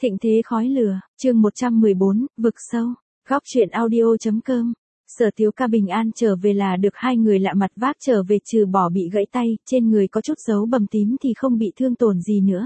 Thịnh thế khói lửa, chương 114, vực sâu, góc truyện audio.com. Sở Tiếu Ca bình an trở về là được hai người lạ mặt vác trở về, trừ bỏ bị gãy tay, trên người có chút dấu bầm tím thì không bị thương tổn gì nữa.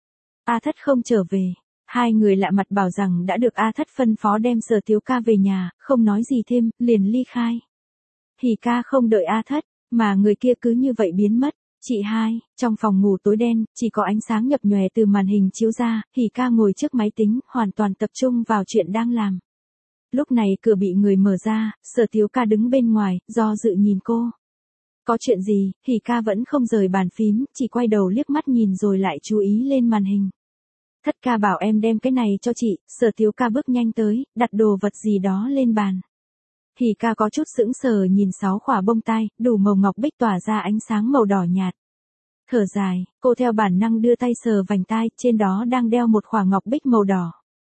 A Thất không trở về, hai người lạ mặt bảo rằng đã được A Thất phân phó đem Sở Tiếu Ca về nhà, không nói gì thêm, liền ly khai. Hỉ ca không đợi A Thất, mà người kia cứ như vậy biến mất. Chị hai, trong phòng ngủ tối đen, chỉ có ánh sáng nhập nhòe từ màn hình chiếu ra, Hỉ ca ngồi trước máy tính, hoàn toàn tập trung vào chuyện đang làm. Lúc này cửa bị người mở ra, Sở Tiếu Ca đứng bên ngoài, do dự nhìn cô. Có chuyện gì? Hỉ ca vẫn không rời bàn phím, chỉ quay đầu liếc mắt nhìn rồi lại chú ý lên màn hình. Thất ca bảo em đem cái này cho chị. Sở Tiếu Ca bước nhanh tới, đặt đồ vật gì đó lên bàn. Hỉ ca có chút sững sờ nhìn 6 khỏa bông tai, đủ màu ngọc bích tỏa ra ánh sáng màu đỏ nhạt. Thở dài, cô theo bản năng đưa tay sờ vành tai, trên đó đang đeo một khỏa ngọc bích màu đỏ.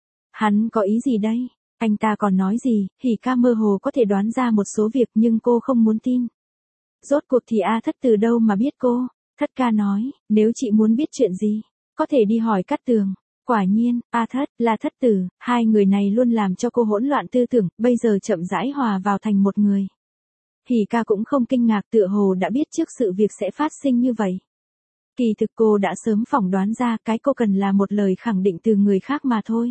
Hắn có ý gì đây? Anh ta còn nói gì? Hỉ ca mơ hồ có thể đoán ra một số việc nhưng cô không muốn tin. Rốt cuộc thì A Thất từ đâu mà biết cô? Thất ca nói, nếu chị muốn biết chuyện gì, có thể đi hỏi Cát Tường. Quả nhiên, A Thất, là Thất tử, hai người này luôn làm cho cô hỗn loạn tư tưởng, bây giờ chậm rãi hòa vào thành một người. Hỉ ca cũng không kinh ngạc, tựa hồ đã biết trước sự việc sẽ phát sinh như vậy. Kỳ thực cô đã sớm phỏng đoán ra, cái cô cần là một lời khẳng định từ người khác mà thôi.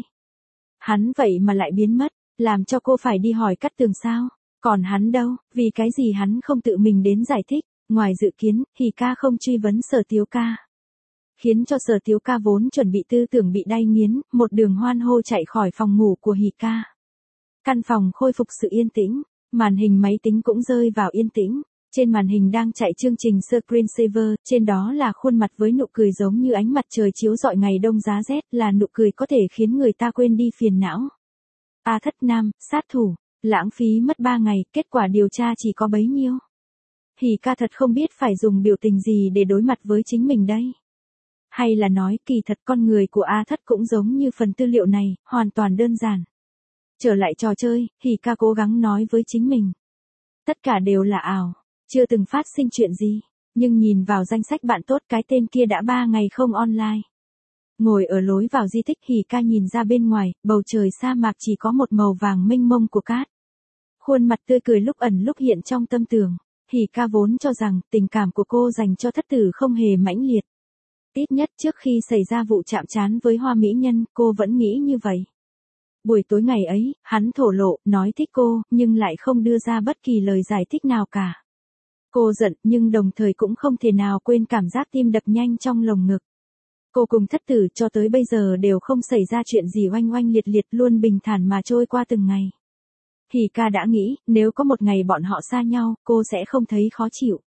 Hắn vậy mà lại biến mất, làm cho cô phải đi hỏi Cát Tường sao? Còn hắn đâu, vì cái gì hắn không tự mình đến giải thích? Ngoài dự kiến, Hỉ ca không truy vấn Sở Tiếu Ca, khiến cho Sở Tiếu Ca vốn chuẩn bị tư tưởng bị đay nghiến, một đường hoan hô chạy khỏi phòng ngủ của Hỉ ca. Căn phòng khôi phục sự yên tĩnh, màn hình máy tính cũng rơi vào yên tĩnh. Trên màn hình đang chạy chương trình Screensaver, trên đó là khuôn mặt với nụ cười giống như ánh mặt trời chiếu rọi ngày đông giá rét, là nụ cười có thể khiến người ta quên đi phiền não. A Thất nam, sát thủ, lãng phí mất 3 ngày, kết quả điều tra chỉ có bấy nhiêu. Hỉ ca thật không biết phải dùng biểu tình gì để đối mặt với chính mình đây. Hay là nói, kỳ thật con người của A Thất cũng giống như phần tư liệu này, hoàn toàn đơn giản. Trở lại trò chơi, Hỉ ca cố gắng nói với chính mình. Tất cả đều là ảo, chưa từng phát sinh chuyện gì, nhưng nhìn vào danh sách bạn tốt, cái tên kia đã 3 ngày không online. Ngồi ở lối vào di tích, Hỉ ca nhìn ra bên ngoài, bầu trời sa mạc chỉ có một màu vàng mênh mông của cát. Khuôn mặt tươi cười lúc ẩn lúc hiện trong tâm tưởng. Hỉ ca vốn cho rằng tình cảm của cô dành cho Thất tử không hề mãnh liệt. Ít nhất trước khi xảy ra vụ chạm trán với Hoa Mỹ Nhân, cô vẫn nghĩ như vậy. Buổi tối ngày ấy, hắn thổ lộ, nói thích cô, nhưng lại không đưa ra bất kỳ lời giải thích nào cả. Cô giận, nhưng đồng thời cũng không thể nào quên cảm giác tim đập nhanh trong lồng ngực. Cô cùng Thất tử cho tới bây giờ đều không xảy ra chuyện gì oanh oanh liệt liệt, luôn bình thản mà trôi qua từng ngày. Hỉ ca đã nghĩ, nếu có một ngày bọn họ xa nhau, cô sẽ không thấy khó chịu.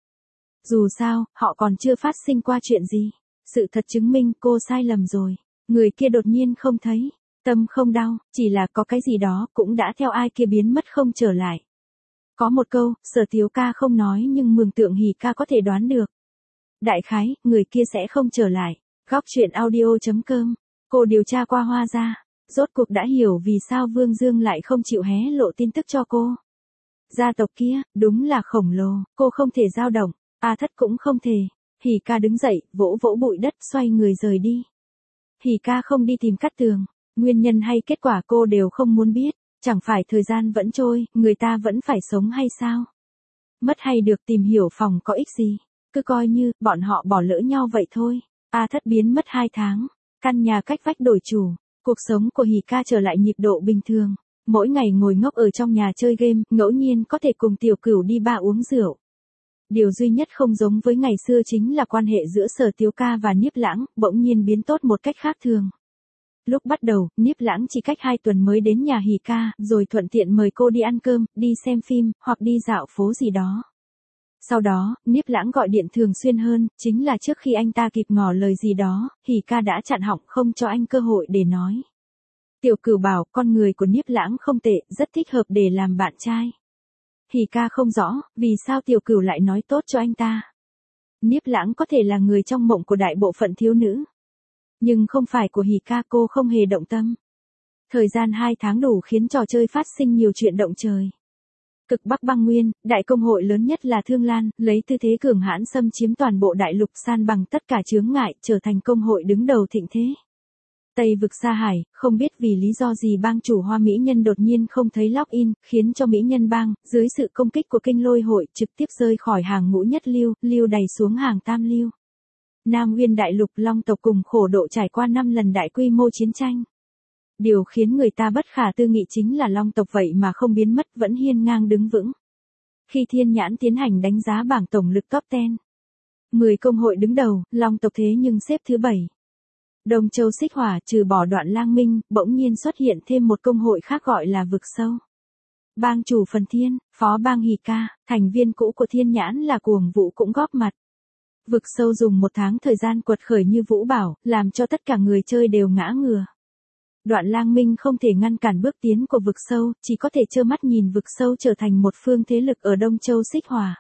Dù sao, họ còn chưa phát sinh qua chuyện gì. Sự thật chứng minh cô sai lầm rồi. Người kia đột nhiên không thấy. Tâm không đau, chỉ là có cái gì đó cũng đã theo ai kia biến mất không trở lại. Có một câu, Sở Tiếu Ca không nói nhưng mường tượng Hỉ ca có thể đoán được. Đại khái, người kia sẽ không trở lại. Góc truyện audio.com. Cô điều tra qua Hoa gia, rốt cuộc đã hiểu vì sao Vương Dương lại không chịu hé lộ tin tức cho cô. Gia tộc kia, đúng là khổng lồ, cô không thể dao động, A Thất cũng không thể. Hỉ ca đứng dậy, vỗ vỗ bụi đất, xoay người rời đi. Hỉ ca không đi tìm Cát Tường, nguyên nhân hay kết quả cô đều không muốn biết, chẳng phải thời gian vẫn trôi, người ta vẫn phải sống hay sao? Mất hay được tìm hiểu phòng có ích gì, cứ coi như, bọn họ bỏ lỡ nhau vậy thôi. A Thất biến mất 2 tháng, căn nhà cách vách đổi chủ, cuộc sống của Hỉ ca trở lại nhịp độ bình thường, mỗi ngày ngồi ngốc ở trong nhà chơi game, ngẫu nhiên có thể cùng Tiểu Cửu đi bar uống rượu. Điều duy nhất không giống với ngày xưa chính là quan hệ giữa Sở Tiếu Ca và Niếp Lãng, bỗng nhiên biến tốt một cách khác thường. Lúc bắt đầu, Niếp Lãng chỉ cách 2 tuần mới đến nhà Hỉ ca, rồi thuận tiện mời cô đi ăn cơm, đi xem phim, hoặc đi dạo phố gì đó. Sau đó, Niếp Lãng gọi điện thường xuyên hơn, chính là trước khi anh ta kịp ngỏ lời gì đó, Hỉ ca đã chặn họng không cho anh cơ hội để nói. Tiểu Cửu bảo, con người của Niếp Lãng không tệ, rất thích hợp để làm bạn trai. Hỉ ca không rõ, vì sao Tiểu Cửu lại nói tốt cho anh ta. Niếp Lãng có thể là người trong mộng của đại bộ phận thiếu nữ. Nhưng không phải của Hỉ ca, cô không hề động tâm. Thời gian 2 tháng đủ khiến trò chơi phát sinh nhiều chuyện động trời. Cực Bắc băng nguyên, đại công hội lớn nhất là Thương Lan, lấy tư thế cường hãn xâm chiếm toàn bộ đại lục, san bằng tất cả chướng ngại, trở thành công hội đứng đầu thịnh thế. Tây vực Sa Hải, không biết vì lý do gì bang chủ Hoa Mỹ Nhân đột nhiên không thấy login, khiến cho Mỹ Nhân bang, dưới sự công kích của kinh lôi hội, trực tiếp rơi khỏi hàng ngũ nhất lưu, lưu đày xuống hàng tam lưu. Nam Nguyên đại lục Long tộc cùng khổ độ trải qua 5 lần đại quy mô chiến tranh. Điều khiến người ta bất khả tư nghị chính là Long tộc vậy mà không biến mất, vẫn hiên ngang đứng vững. Khi Thiên Nhãn tiến hành đánh giá bảng tổng lực top 10, 10 công hội đứng đầu, Long tộc thế nhưng xếp thứ 7. Đông Châu Xích Hỏa trừ bỏ Đoạn Lang Minh, bỗng nhiên xuất hiện thêm một công hội khác gọi là Vực Sâu. Bang chủ Phần Thiên, phó bang Hỉ Ca, thành viên cũ của Thiên Nhãn là Cuồng Vũ cũng góp mặt. Vực Sâu dùng 1 tháng thời gian quật khởi như Vũ Bảo, làm cho tất cả người chơi đều ngã ngửa. Đoạn Lang Minh không thể ngăn cản bước tiến của Vực Sâu, chỉ có thể trơ mắt nhìn Vực Sâu trở thành một phương thế lực ở Đông Châu Xích Hỏa.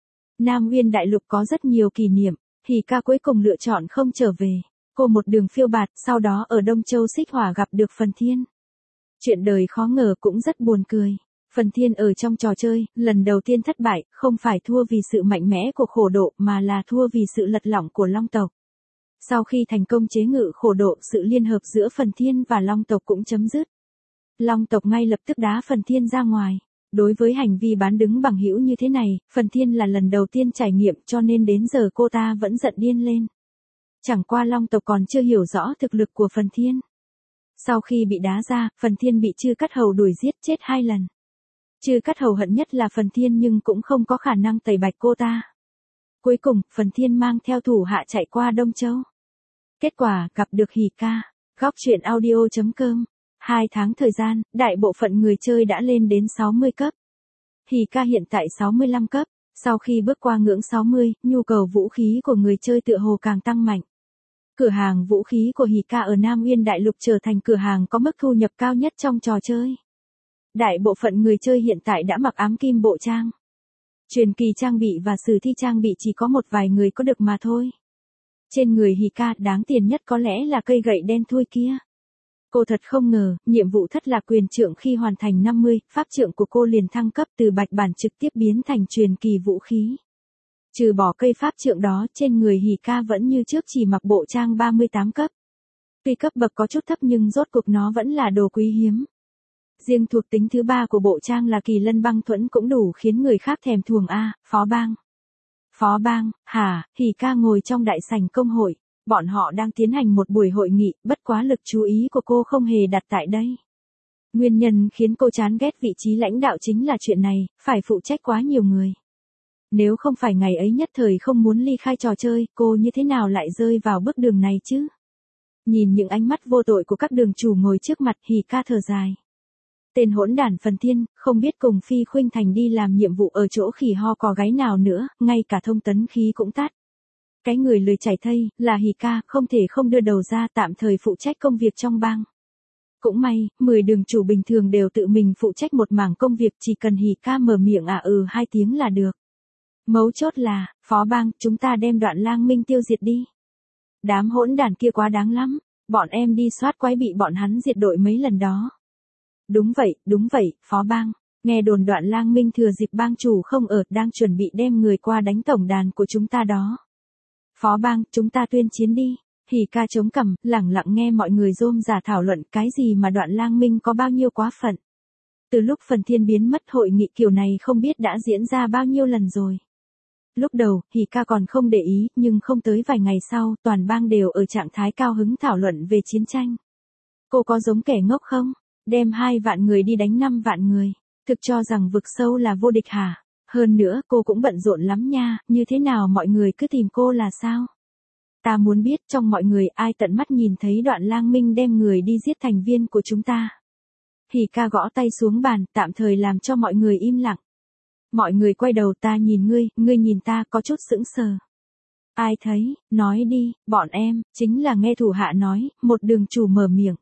Nam Nguyên đại lục có rất nhiều kỷ niệm, Hỉ Ca cuối cùng lựa chọn không trở về. Cô một đường phiêu bạt, sau đó ở Đông Châu Xích Hỏa gặp được Phần Thiên. Chuyện đời khó ngờ cũng rất buồn cười. Phần Thiên ở trong trò chơi, lần đầu tiên thất bại, không phải thua vì sự mạnh mẽ của khổ độ mà là thua vì sự lật lỏng của Long tộc. Sau khi thành công chế ngự khổ độ, sự liên hợp giữa Phần Thiên và Long tộc cũng chấm dứt. Long tộc ngay lập tức đá Phần Thiên ra ngoài. Đối với hành vi bán đứng bằng hữu như thế này, Phần Thiên là lần đầu tiên trải nghiệm cho nên đến giờ cô ta vẫn giận điên lên. Chẳng qua Long tộc còn chưa hiểu rõ thực lực của Phần Thiên. Sau khi bị đá ra, Phần Thiên bị Chư Cắt Hầu đuổi giết chết 2 lần. Chư Cắt Hầu hận nhất là Phần Thiên nhưng cũng không có khả năng tẩy bạch cô ta. Cuối cùng, Phần Thiên mang theo thủ hạ chạy qua Đông Châu. Kết quả, gặp được Hỉ Ca. Góc truyện audio.com. 2 tháng thời gian, đại bộ phận người chơi đã lên đến 60 cấp. Hỉ Ca hiện tại 65 cấp. Sau khi bước qua ngưỡng 60, nhu cầu vũ khí của người chơi tựa hồ càng tăng mạnh. Cửa hàng vũ khí của Hỉ Ca ở Nam Nguyên đại lục trở thành cửa hàng có mức thu nhập cao nhất trong trò chơi. Đại bộ phận người chơi hiện tại đã mặc ám kim bộ trang. Truyền kỳ trang bị và sử thi trang bị chỉ có một vài người có được mà thôi. Trên người Hỉ Ca đáng tiền nhất có lẽ là cây gậy đen thui kia. Cô thật không ngờ, nhiệm vụ thất lạc quyền trượng khi hoàn thành 50, pháp trượng của cô liền thăng cấp từ bạch bản trực tiếp biến thành truyền kỳ vũ khí. Trừ bỏ cây pháp trượng đó, trên người Hỉ Ca vẫn như trước chỉ mặc bộ trang 38 cấp. Tuy cấp bậc có chút thấp nhưng rốt cuộc nó vẫn là đồ quý hiếm. Riêng thuộc tính thứ 3 của bộ trang là Kỳ Lân Băng Thuẫn cũng đủ khiến người khác thèm thuồng phó bang. Phó bang, hả? Hỉ Ca ngồi trong đại sảnh công hội. Bọn họ đang tiến hành một buổi hội nghị, bất quá lực chú ý của cô không hề đặt tại đây. Nguyên nhân khiến cô chán ghét vị trí lãnh đạo chính là chuyện này, phải phụ trách quá nhiều người. Nếu không phải ngày ấy nhất thời không muốn ly khai trò chơi, cô như thế nào lại rơi vào bước đường này chứ? Nhìn những ánh mắt vô tội của các đường chủ ngồi trước mặt, Hỉ Ca thở dài. Tên hỗn đản Phần Thiên, không biết cùng Phi Khuynh Thành đi làm nhiệm vụ ở chỗ khỉ ho có gáy nào nữa, ngay cả thông tấn khí cũng tắt. Cái người lười chảy thây, là Hỉ Ca, không thể không đưa đầu ra tạm thời phụ trách công việc trong bang. Cũng may, 10 đường chủ bình thường đều tự mình phụ trách một mảng công việc, chỉ cần Hỉ Ca mở miệng 2 tiếng là được. Mấu chốt là, phó bang, chúng ta đem Đoạn Lang Minh tiêu diệt đi. Đám hỗn đản kia quá đáng lắm, bọn em đi soát quái bị bọn hắn diệt đội mấy lần đó. Đúng vậy, phó bang. Nghe đồn Đoạn Lang Minh thừa dịp bang chủ không ở, đang chuẩn bị đem người qua đánh tổng đàn của chúng ta đó. Phó bang, chúng ta tuyên chiến đi. Hỉ Ca chống cằm, lẳng lặng nghe mọi người rôm rả thảo luận cái gì mà Đoạn Lang Minh có bao nhiêu quá phận. Từ lúc Phần Thiên biến mất, hội nghị kiểu này không biết đã diễn ra bao nhiêu lần rồi. Lúc đầu, Hỉ Ca còn không để ý, nhưng không tới vài ngày sau, toàn bang đều ở trạng thái cao hứng thảo luận về chiến tranh. Cô có giống kẻ ngốc không? Đem 2 vạn người đi đánh 5 vạn người. Thực cho rằng Vực Sâu là vô địch hả? Hơn nữa, cô cũng bận rộn lắm nha, như thế nào mọi người cứ tìm cô là sao? Ta muốn biết trong mọi người ai tận mắt nhìn thấy Đoạn Lang Minh đem người đi giết thành viên của chúng ta. Hỉ Ca gõ tay xuống bàn, tạm thời làm cho mọi người im lặng. Mọi người quay đầu, ta nhìn ngươi nhìn ta, có chút sững sờ. Ai thấy, nói đi, bọn em, chính là nghe thủ hạ nói, một đường chủ mở miệng.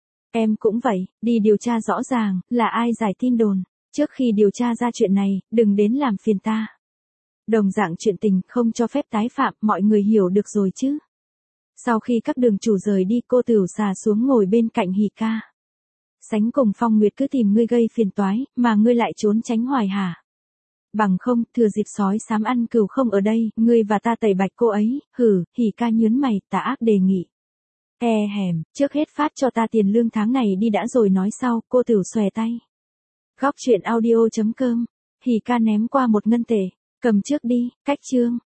Em cũng vậy, đi điều tra rõ ràng, là ai giải tin đồn. Trước khi điều tra ra chuyện này, đừng đến làm phiền ta. Đồng dạng chuyện tình không cho phép tái phạm, mọi người hiểu được rồi chứ. Sau khi các đường chủ rời đi, cô Tửu Xà xuống ngồi bên cạnh Hỉ Ca. Sánh cùng Phong Nguyệt cứ tìm ngươi gây phiền toái, mà ngươi lại trốn tránh hoài hả? Bằng không, thừa dịp sói xám ăn cừu không ở đây, ngươi và ta tẩy bạch cô ấy. Hỉ Ca nhớn mày, tà ác đề nghị. Hèm, trước hết phát cho ta tiền lương tháng này đi đã rồi nói sau, cô Tửu xòe tay. Góc chuyện audio.com, Hỉ ca ném qua một ngân tệ, cầm trước đi, cách chương.